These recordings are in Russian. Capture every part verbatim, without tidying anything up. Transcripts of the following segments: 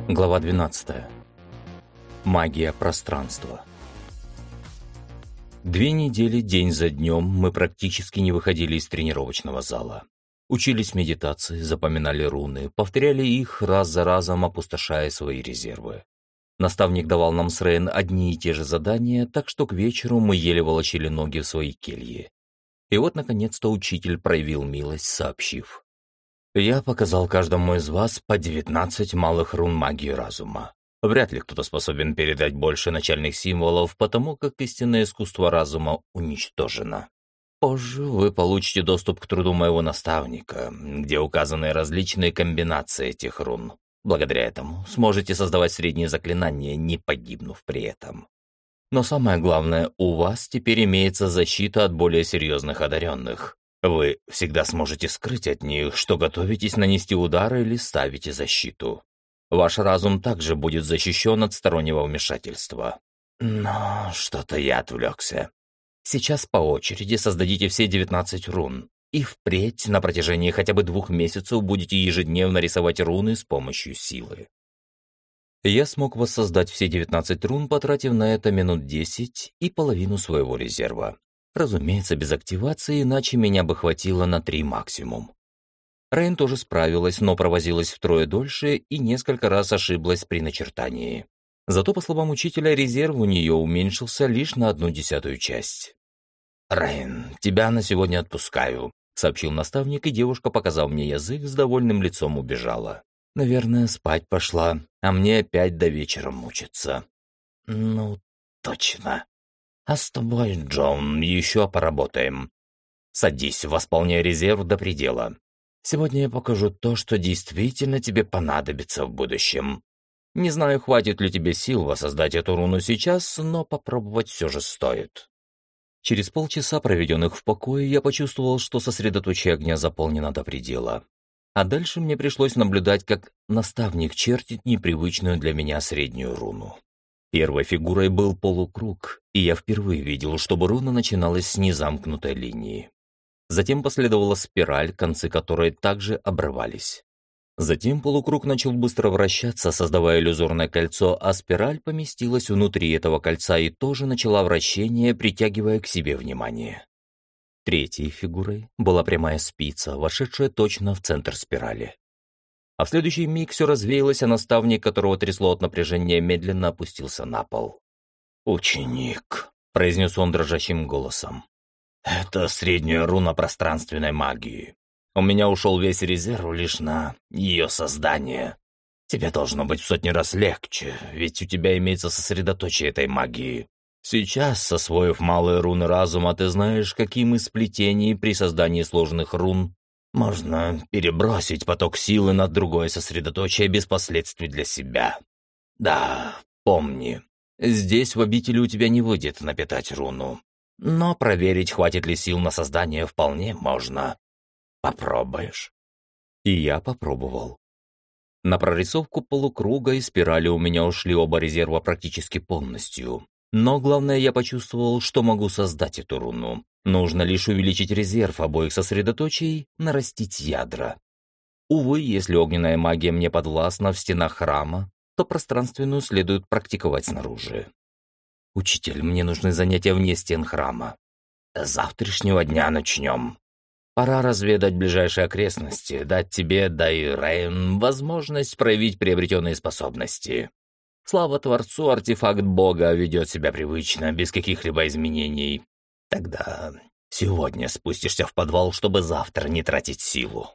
Глава двенадцатая. Магия пространства. Две недели день за днем мы практически не выходили из тренировочного зала. Учились медитации, запоминали руны, повторяли их раз за разом, опустошая свои резервы. Наставник давал нам с Рейн одни и те же задания, так что к вечеру мы еле волочили ноги в свои кельи. И вот, наконец-то, учитель проявил милость, сообщив: «Я показал каждому из вас по девятнадцать малых рун магии разума. Вряд ли кто-то способен передать больше начальных символов, потому как истинное искусство разума уничтожено. Позже вы получите доступ к труду моего наставника, где указаны различные комбинации этих рун. Благодаря этому сможете создавать средние заклинания, не погибнув при этом. Но самое главное, у вас теперь имеется защита от более серьезных одаренных. Вы всегда сможете скрыть от них, что готовитесь нанести удар или ставите защиту. Ваш разум также будет защищен от стороннего вмешательства. Но что-то я отвлекся. Сейчас по очереди создадите все девятнадцать рун, и впредь на протяжении хотя бы двух месяцев будете ежедневно рисовать руны с помощью силы». Я смог воссоздать все девятнадцать рун, потратив на это минут десять и половину своего резерва. Разумеется, без активации, иначе меня бы хватило на три максимум. Рейн тоже справилась, но провозилась втрое дольше и несколько раз ошиблась при начертании. Зато, по словам учителя, резерв у нее уменьшился лишь на одну десятую часть. «Рейн, тебя на сегодня отпускаю», — сообщил наставник, и девушка, показав мне язык, с довольным лицом убежала. «Наверное, спать пошла, а мне опять до вечера мучиться». «Ну, точно. А с тобой, Джон, еще поработаем. Садись, восполняй резерв до предела. Сегодня я покажу то, что действительно тебе понадобится в будущем. Не знаю, хватит ли тебе сил воссоздать эту руну сейчас, но попробовать все же стоит». Через полчаса, проведенных в покое, я почувствовал, что сосредоточие огня заполнено до предела. А дальше мне пришлось наблюдать, как наставник чертит непривычную для меня среднюю руну. Первой фигурой был полукруг, и я впервые видел, чтобы руна начиналась с незамкнутой линии. Затем последовала спираль, концы которой также обрывались. Затем полукруг начал быстро вращаться, создавая иллюзорное кольцо, а спираль поместилась внутри этого кольца и тоже начала вращение, притягивая к себе внимание. Третьей фигурой была прямая спица, вошедшая точно в центр спирали. А в следующий миг все развеялось, а наставник, которого трясло от напряжения, медленно опустился на пол. «Ученик», — произнес он дрожащим голосом, — «это средняя руна пространственной магии. У меня ушел весь резерв лишь на ее создание. Тебе должно быть в сотни раз легче, ведь у тебя имеется сосредоточие этой магии. Сейчас, освоив малые руны разума, ты знаешь, каким из сплетений при создании сложных рун можно перебросить поток силы на другое сосредоточие без последствий для себя. Да, помни, здесь в обители у тебя не выйдет напитать руну, но проверить, хватит ли сил на создание, вполне можно. Попробуешь?» И я попробовал. На прорисовку полукруга и спирали у меня ушли оба резерва практически полностью. Но главное, я почувствовал, что могу создать эту руну. Нужно лишь увеличить резерв обоих сосредоточий, нарастить ядра. Увы, если огненная магия мне подвластна в стенах храма, то пространственную следует практиковать снаружи. «Учитель, мне нужны занятия вне стен храма. С завтрашнего дня начнем. Пора разведать ближайшие окрестности, дать тебе, да и Рейн, возможность проявить приобретенные способности. Слава Творцу, артефакт Бога ведет себя привычно, без каких-либо изменений. Тогда сегодня спустишься в подвал, чтобы завтра не тратить силу».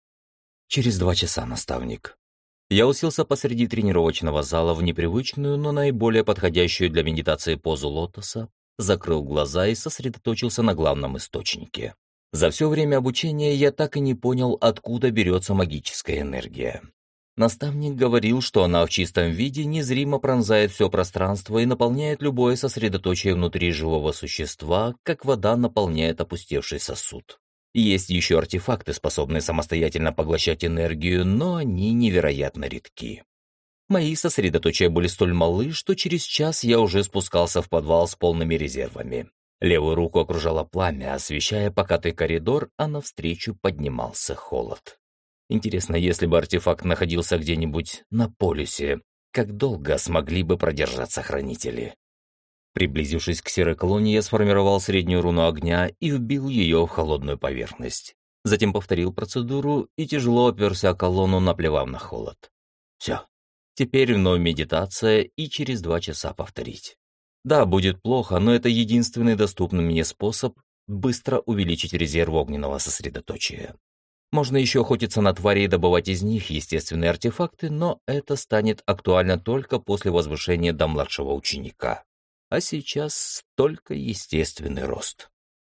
Через два часа, наставник. Я уселся посреди тренировочного зала в непривычную, но наиболее подходящую для медитации позу лотоса, закрыл глаза и сосредоточился на главном источнике. За все время обучения я так и не понял, откуда берется магическая энергия. Наставник говорил, что она в чистом виде незримо пронзает все пространство и наполняет любое сосредоточие внутри живого существа, как вода наполняет опустевший сосуд. Есть еще артефакты, способные самостоятельно поглощать энергию, но они невероятно редки. Мои сосредоточия были столь малы, что через час я уже спускался в подвал с полными резервами. Левую руку окружало пламя, освещая покатый коридор, а навстречу поднимался холод. Интересно, если бы артефакт находился где-нибудь на полюсе, как долго смогли бы продержаться хранители? Приблизившись к серой колонне, я сформировал среднюю руну огня и вбил ее в холодную поверхность. Затем повторил процедуру и тяжело оперся о колонну, наплевав на холод. Все. Теперь вновь медитация и через два часа повторить. Да, будет плохо, но это единственный доступный мне способ быстро увеличить резерв огненного сосредоточия. Можно еще охотиться на твари и добывать из них естественные артефакты, но это станет актуально только после возвышения до младшего ученика. А сейчас только естественный рост.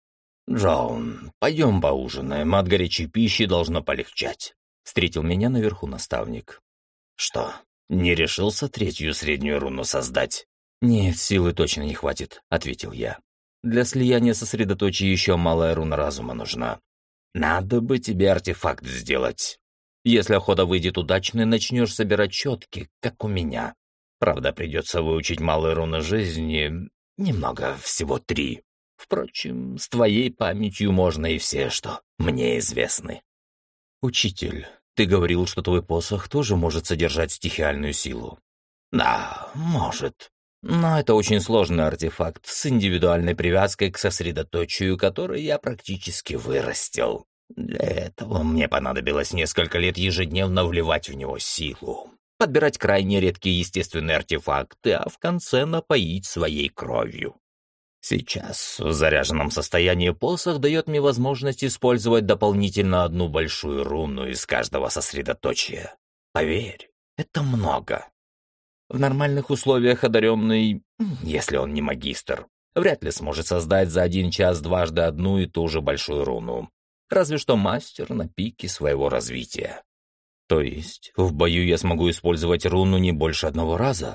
«Джоун, пойдем поужинаем, от горячей пищи должно полегчать», — встретил меня наверху наставник. «Что, не решился третью среднюю руну создать?» «Нет, силы точно не хватит», — ответил я. «Для слияния сосредоточия еще малая руна разума нужна. Надо бы тебе артефакт сделать. Если охота выйдет удачной, начнешь собирать четки, как у меня. Правда, придется выучить малые руны жизни, немного, всего три. Впрочем, с твоей памятью можно и все, что мне известны». «Учитель, ты говорил, что твой посох тоже может содержать стихиальную силу». «Да, может. Но это очень сложный артефакт с индивидуальной привязкой к сосредоточию, который я практически вырастил. Для этого мне понадобилось несколько лет ежедневно вливать в него силу, подбирать крайне редкие естественные артефакты, а в конце напоить своей кровью. Сейчас в заряженном состоянии посох дает мне возможность использовать дополнительно одну большую руну из каждого сосредоточия. Поверь, это много. В нормальных условиях одаренный, если он не магистр, вряд ли сможет создать за один час дважды одну и ту же большую руну. Разве что мастер на пике своего развития. То есть в бою я смогу использовать руну не больше одного раза?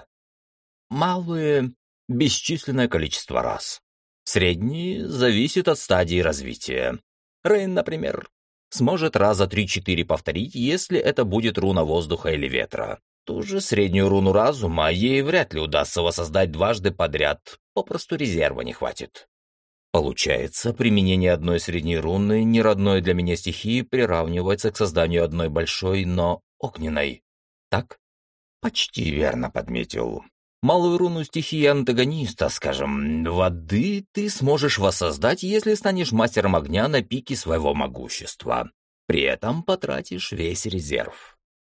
Малые — бесчисленное количество раз. Средние — зависит от стадии развития. Рейн, например, сможет раза три-четыре повторить, если это будет руна воздуха или ветра. Ту же среднюю руну разума ей вряд ли удастся воссоздать дважды подряд, попросту резерва не хватит. Получается, применение одной средней руны, не родной для меня стихии, приравнивается к созданию одной большой, но огненной. Так? Почти верно подметил. Малую руну стихии антагониста, скажем, воды, ты сможешь воссоздать, если станешь мастером огня на пике своего могущества. При этом потратишь весь резерв.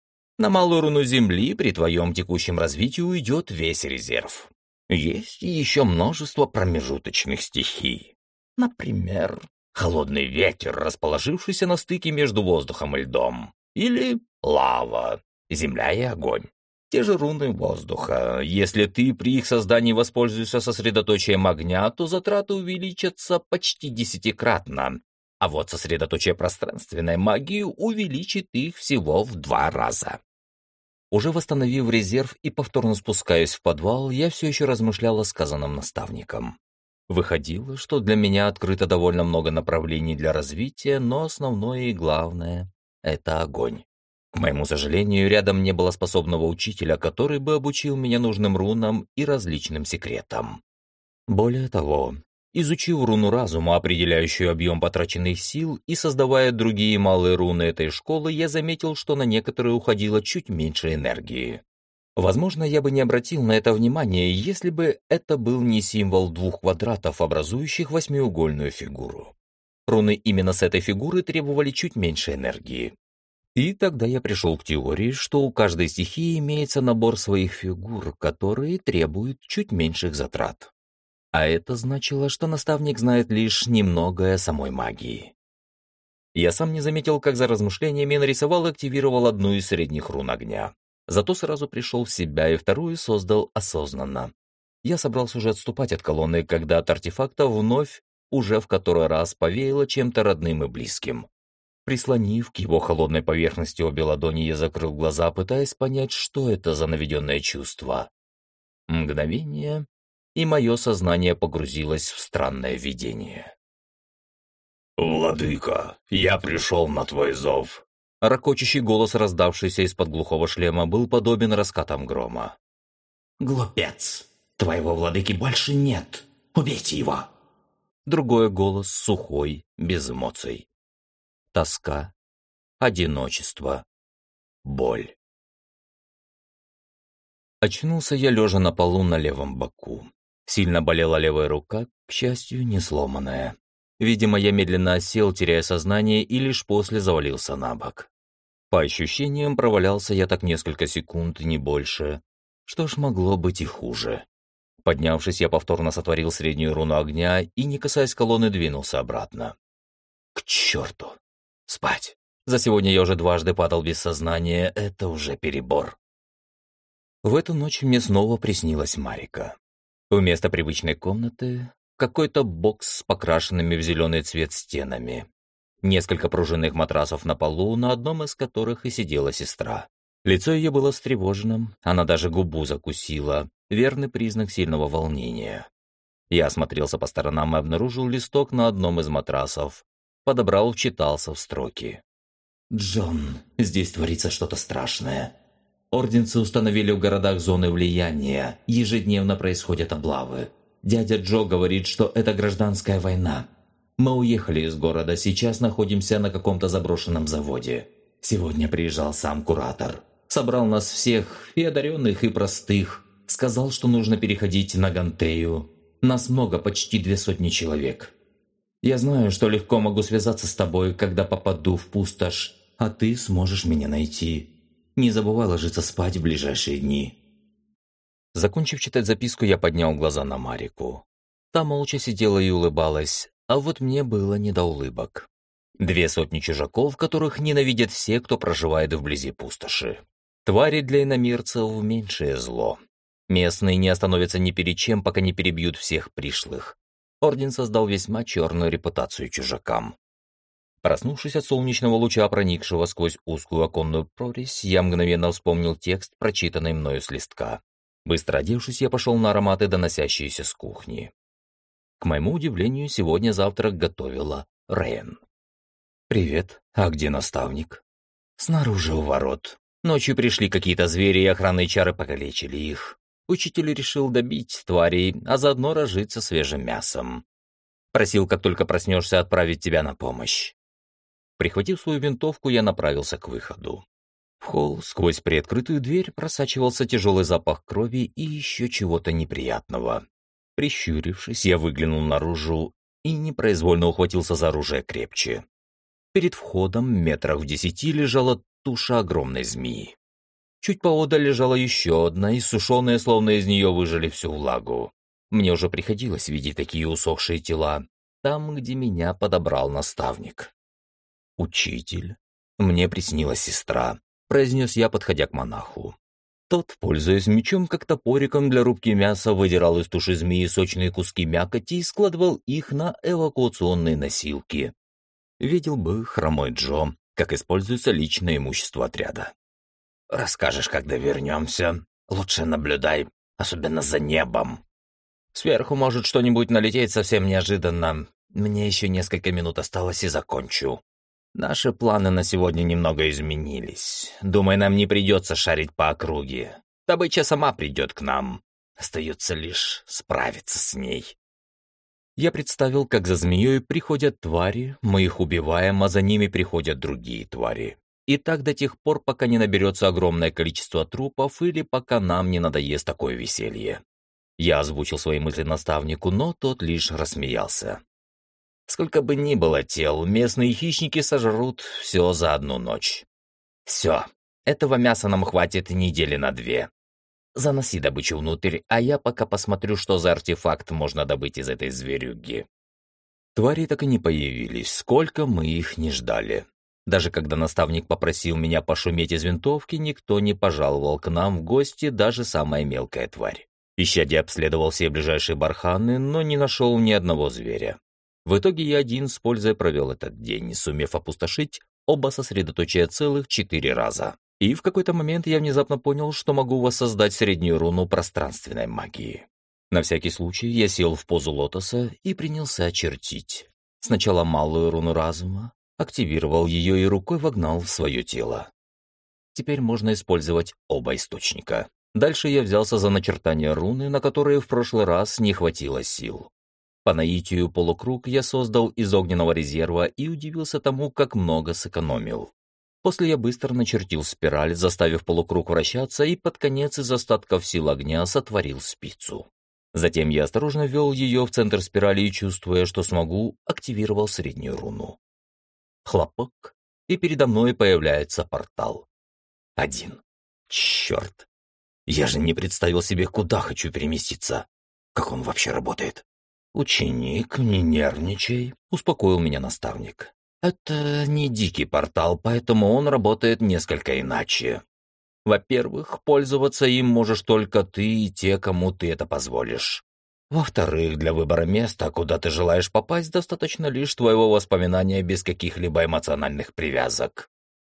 На малую руну земли при твоем текущем развитии уйдет весь резерв. Есть еще множество промежуточных стихий. Например, холодный ветер, расположившийся на стыке между воздухом и льдом. Или лава, земля и огонь. Те же руны воздуха. Если ты при их создании воспользуешься сосредоточием огня, то затраты увеличатся почти десятикратно. А вот сосредоточие пространственной магии увеличит их всего в два раза. Уже восстановив резерв и повторно спускаясь в подвал, я все еще размышлял о сказанном наставником. Выходило, что для меня открыто довольно много направлений для развития, но основное и главное — это огонь. К моему сожалению, рядом не было способного учителя, который бы обучил меня нужным рунам и различным секретам. Более того, изучив руну разума, определяющую объем потраченных сил, и создавая другие малые руны этой школы, я заметил, что на некоторые уходило чуть меньше энергии. Возможно, я бы не обратил на это внимания, если бы это был не символ двух квадратов, образующих восьмиугольную фигуру. Руны именно с этой фигуры требовали чуть меньше энергии. И тогда я пришел к теории, что у каждой стихии имеется набор своих фигур, которые требуют чуть меньших затрат. А это значило, что наставник знает лишь немного о самой магии. Я сам не заметил, как за размышлениями нарисовал и активировал одну из средних рун огня. Зато сразу пришел в себя и вторую создал осознанно. Я собрался уже отступать от колонны, когда от артефакта вновь, уже в который раз, повеяло чем-то родным и близким. Прислонив к его холодной поверхности обе ладони, я закрыл глаза, пытаясь понять, что это за наведенное чувство. Мгновение, и мое сознание погрузилось в странное видение. «Владыка, я пришел на твой зов!» Рокочущий голос, раздавшийся из-под глухого шлема, был подобен раскатам грома. «Глупец! Твоего владыки больше нет! Убейте его!» Другой голос, сухой, без эмоций. Тоска, одиночество, боль. Очнулся я лежа на полу на левом боку. Сильно болела левая рука, к счастью, не сломанная. Видимо, я медленно осел, теряя сознание, и лишь после завалился на бок. По ощущениям, провалялся я так несколько секунд, не больше. Что ж, могло быть и хуже. Поднявшись, я повторно сотворил среднюю руну огня и, не касаясь колонны, двинулся обратно. К черту! Спать! За сегодня я уже дважды падал без сознания, это уже перебор. В эту ночь мне снова приснилась Марика. Вместо привычной комнаты какой-то бокс с покрашенными в зеленый цвет стенами. Несколько пружинных матрасов на полу, на одном из которых и сидела сестра. Лицо ее было встревоженным, она даже губу закусила, верный признак сильного волнения. Я осмотрелся по сторонам и обнаружил листок на одном из матрасов. Подобрал, вчитался в строки. «Джон, здесь творится что-то страшное. Орденцы установили в городах зоны влияния, ежедневно происходят облавы. Дядя Джо говорит, что это гражданская война. Мы уехали из города, сейчас находимся на каком-то заброшенном заводе. Сегодня приезжал сам куратор. Собрал нас всех, и одаренных, и простых. Сказал, что нужно переходить на Гантею. Нас много, почти две сотни человек. Я знаю, что легко могу связаться с тобой, когда попаду в пустошь, а ты сможешь меня найти. Не забывай ложиться спать в ближайшие дни». Закончив читать записку, я поднял глаза на Марику. Та молча сидела и улыбалась, а вот мне было не до улыбок. Две сотни чужаков, которых ненавидят все, кто проживает вблизи пустоши. Твари для иномирцев — меньшее зло. Местные не остановятся ни перед чем, пока не перебьют всех пришлых. Орден создал весьма черную репутацию чужакам. Проснувшись от солнечного луча, проникшего сквозь узкую оконную прорезь, я мгновенно вспомнил текст, прочитанный мною с листка. Быстро одевшись, я пошел на ароматы, доносящиеся с кухни. К моему удивлению, сегодня завтрак готовила Рейн. «Привет, а где наставник?» «Снаружи у ворот. Ночью пришли какие-то звери, и охранные чары покалечили их. Учитель решил добить тварей, а заодно разжиться свежим мясом. Просил, как только проснешься, отправить тебя на помощь». Прихватив свою винтовку, я направился к выходу. В холл сквозь приоткрытую дверь просачивался тяжелый запах крови и еще чего-то неприятного. Прищурившись, я выглянул наружу и непроизвольно ухватился за оружие крепче. Перед входом, метрах в десяти, лежала туша огромной змеи. Чуть поодаль лежала еще одна, иссушенная, словно из нее выжали всю влагу. Мне уже приходилось видеть такие усохшие тела, там, где меня подобрал наставник. «Учитель, мне приснилась сестра», — произнес я, подходя к монаху. Тот, пользуясь мечом как топориком для рубки мяса, выдирал из туши змеи сочные куски мякоти и складывал их на эвакуационные носилки. Видел бы хромой Джо, как используется личное имущество отряда. «Расскажешь, когда вернемся. Лучше наблюдай, особенно за небом. Сверху может что-нибудь налететь совсем неожиданно. Мне еще несколько минут осталось и закончу. Наши планы на сегодня немного изменились. Думаю, нам не придется шарить по округе. Добыча сама придет к нам. Остается лишь справиться с ней». Я представил, как за змеей приходят твари, мы их убиваем, а за ними приходят другие твари. И так до тех пор, пока не наберется огромное количество трупов или пока нам не надоест такое веселье. Я озвучил свои мысли наставнику, но тот лишь рассмеялся. Сколько бы ни было тел, местные хищники сожрут все за одну ночь. Все, этого мяса нам хватит недели на две. Заноси добычу внутрь, а я пока посмотрю, что за артефакт можно добыть из этой зверюги. Твари так и не появились, сколько мы их не ждали. Даже когда наставник попросил меня пошуметь из винтовки, никто не пожаловал к нам в гости, даже самая мелкая тварь. Исчадие обследовал все ближайшие барханы, но не нашел ни одного зверя. В итоге я один с пользой провел этот день, сумев опустошить оба сосредоточия целых четыре раза. И в какой-то момент я внезапно понял, что могу воссоздать среднюю руну пространственной магии. На всякий случай я сел в позу лотоса и принялся чертить. Сначала малую руну разума, активировал ее и рукой вогнал в свое тело. Теперь можно использовать оба источника. Дальше я взялся за начертание руны, на которые в прошлый раз не хватило сил. По наитию полукруг я создал из огненного резерва и удивился тому, как много сэкономил. После я быстро начертил спираль, заставив полукруг вращаться, и под конец из остатков сил огня сотворил спицу. Затем я осторожно ввел ее в центр спирали и, чувствуя, что смогу, активировал среднюю руну. Хлопок, и передо мной появляется портал. Один. Черт! Я же не представил себе, куда хочу переместиться. Как он вообще работает? «Ученик, не нервничай», — успокоил меня наставник. «Это не дикий портал, поэтому он работает несколько иначе. Во-первых, пользоваться им можешь только ты и те, кому ты это позволишь. Во-вторых, для выбора места, куда ты желаешь попасть, достаточно лишь твоего воспоминания без каких-либо эмоциональных привязок.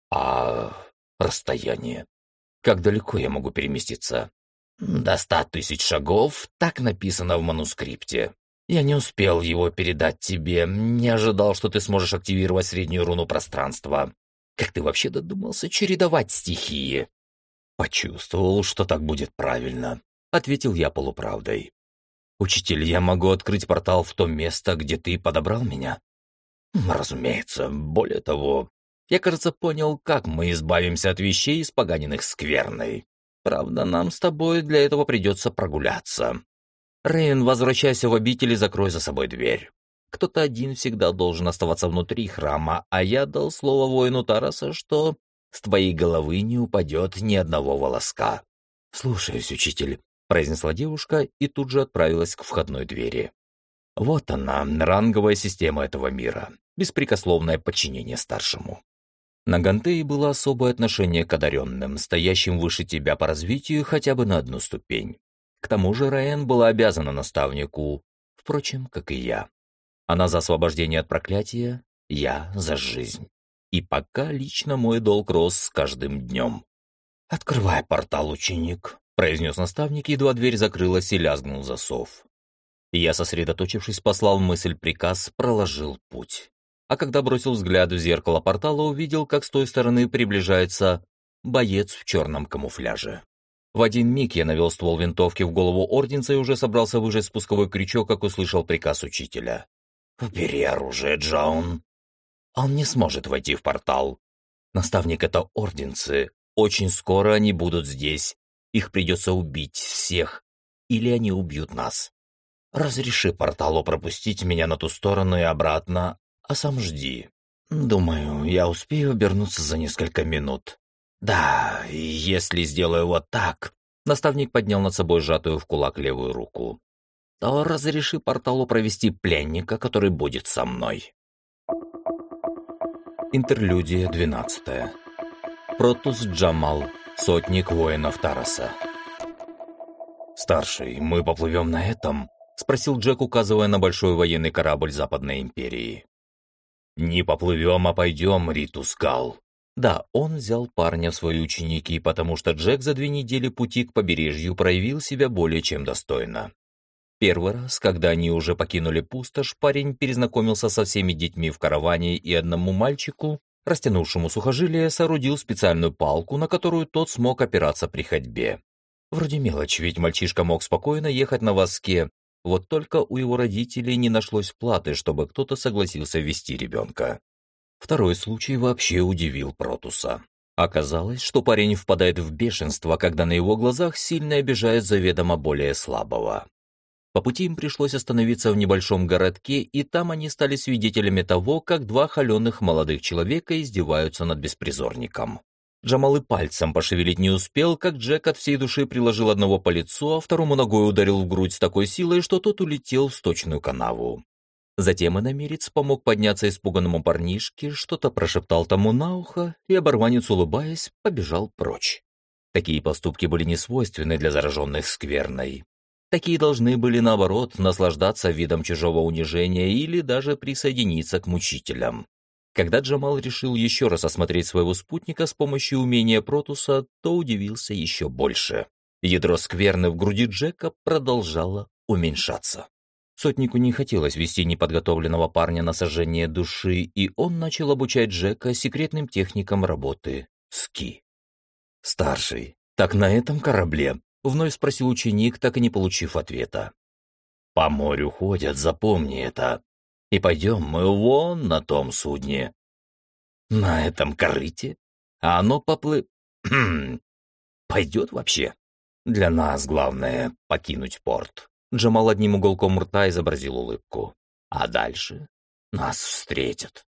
А расстояние? Как далеко я могу переместиться? До ста тысяч шагов, так написано в манускрипте. Я не успел его передать тебе, не ожидал, что ты сможешь активировать среднюю руну пространства. Как ты вообще додумался чередовать стихии?» «Почувствовал, что так будет правильно», — ответил я полуправдой. «Учитель, я могу открыть портал в то место, где ты подобрал меня?» «Разумеется. Более того, я, кажется, понял, как мы избавимся от вещей, испоганенных скверной. Правда, нам с тобой для этого придется прогуляться. Рейн, возвращайся в обитель и закрой за собой дверь. Кто-то один всегда должен оставаться внутри храма, а я дал слово воину Тараса, что с твоей головы не упадет ни одного волоска». «Слушаюсь, учитель», — произнесла девушка и тут же отправилась к входной двери. Вот она, ранговая система этого мира, беспрекословное подчинение старшему. На Гантее было особое отношение к одаренным, стоящим выше тебя по развитию хотя бы на одну ступень. К тому же Раен была обязана наставнику, впрочем, как и я. Она за освобождение от проклятия, я за жизнь. И пока лично мой долг рос с каждым днем. «Открывай портал, ученик», — произнес наставник, едва дверь закрылась и лязгнул засов. Я, сосредоточившись, послал мысль-приказ, проложил путь. А когда бросил взгляд в зеркало портала, увидел, как с той стороны приближается боец в черном камуфляже. В один миг я навел ствол винтовки в голову орденца и уже собрался выжать спусковой крючок, как услышал приказ учителя. «Убери оружие, Джаун». «Он не сможет войти в портал. Наставник — это орденцы. Очень скоро они будут здесь. Их придется убить всех. Или они убьют нас. Разреши порталу пропустить меня на ту сторону и обратно, а сам жди. Думаю, я успею обернуться за несколько минут. Да, и если сделаю вот так...» Наставник поднял над собой сжатую в кулак левую руку. «То разреши порталу провести пленника, который будет со мной». Интерлюдия двенадцатая. Протус Джамал, сотник воинов Тараса. «Старший, мы поплывем на этом?» — спросил Джек, указывая на большой военный корабль Западной Империи. «Не поплывем, а пойдем, Ритус Гал». Да, он взял парня в свои ученики, потому что Джек за две недели пути к побережью проявил себя более чем достойно. Первый раз, когда они уже покинули пустошь, парень перезнакомился со всеми детьми в караване и одному мальчику, растянувшему сухожилие, соорудил специальную палку, на которую тот смог опираться при ходьбе. Вроде мелочь, ведь мальчишка мог спокойно ехать на воске, вот только у его родителей не нашлось платы, чтобы кто-то согласился вести ребенка. Второй случай вообще удивил Протуса. Оказалось, что парень впадает в бешенство, когда на его глазах сильно обижает заведомо более слабого. По пути им пришлось остановиться в небольшом городке, и там они стали свидетелями того, как два холеных молодых человека издеваются над беспризорником. Джамал и пальцем пошевелить не успел, как Джек от всей души приложил одного по лицу, а второму ногой ударил в грудь с такой силой, что тот улетел в сточную канаву. Затем иномерец помог подняться испуганному парнишке, что-то прошептал тому на ухо, и оборванец, улыбаясь, побежал прочь. Такие поступки были не свойственны для зараженных скверной. Такие должны были, наоборот, наслаждаться видом чужого унижения или даже присоединиться к мучителям. Когда Джамал решил еще раз осмотреть своего спутника с помощью умения Протуса, то удивился еще больше. Ядро скверны в груди Джека продолжало уменьшаться. Сотнику не хотелось вести неподготовленного парня на сожжение души, и он начал обучать Джека секретным техникам работы ски. «Старший, так на этом корабле?» — вновь спросил ученик, так и не получив ответа. «По морю ходят, запомни это. И пойдем мы вон на том судне». «На этом корыте?» А оно поплы... Пойдет вообще? Для нас главное — покинуть порт. Джамал одним уголком рта изобразил улыбку. А дальше нас встретят.